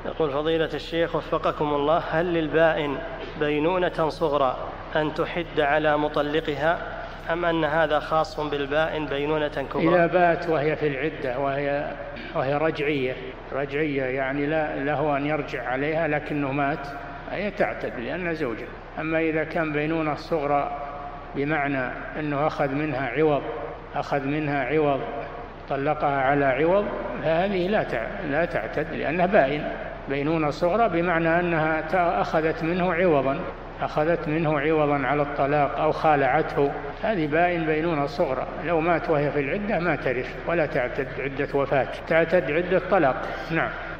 يقول فضيلة الشيخ وفقكم الله، هل للبائن بينونة صغرى أن تحد على مطلقها، أم أن هذا خاص بالبائن بينونة كبرى؟ إذا بات وهي في العدة وهي رجعية يعني له أن يرجع عليها لكنه مات، هي تعتد لأن زوجة. أما إذا كان بينونة صغرى بمعنى أنه أخذ منها عوض طلقها على عوض، فهذه لا تعتد لأنها بائن. بينونة صغرى بمعنى أنها أخذت منه عوضا على الطلاق أو خالعته، هذه بينونة صغرى. لو مات وهي في العدة ما ترث ولا تعتد عدة وفاة، تعتد عدة طلاق. نعم.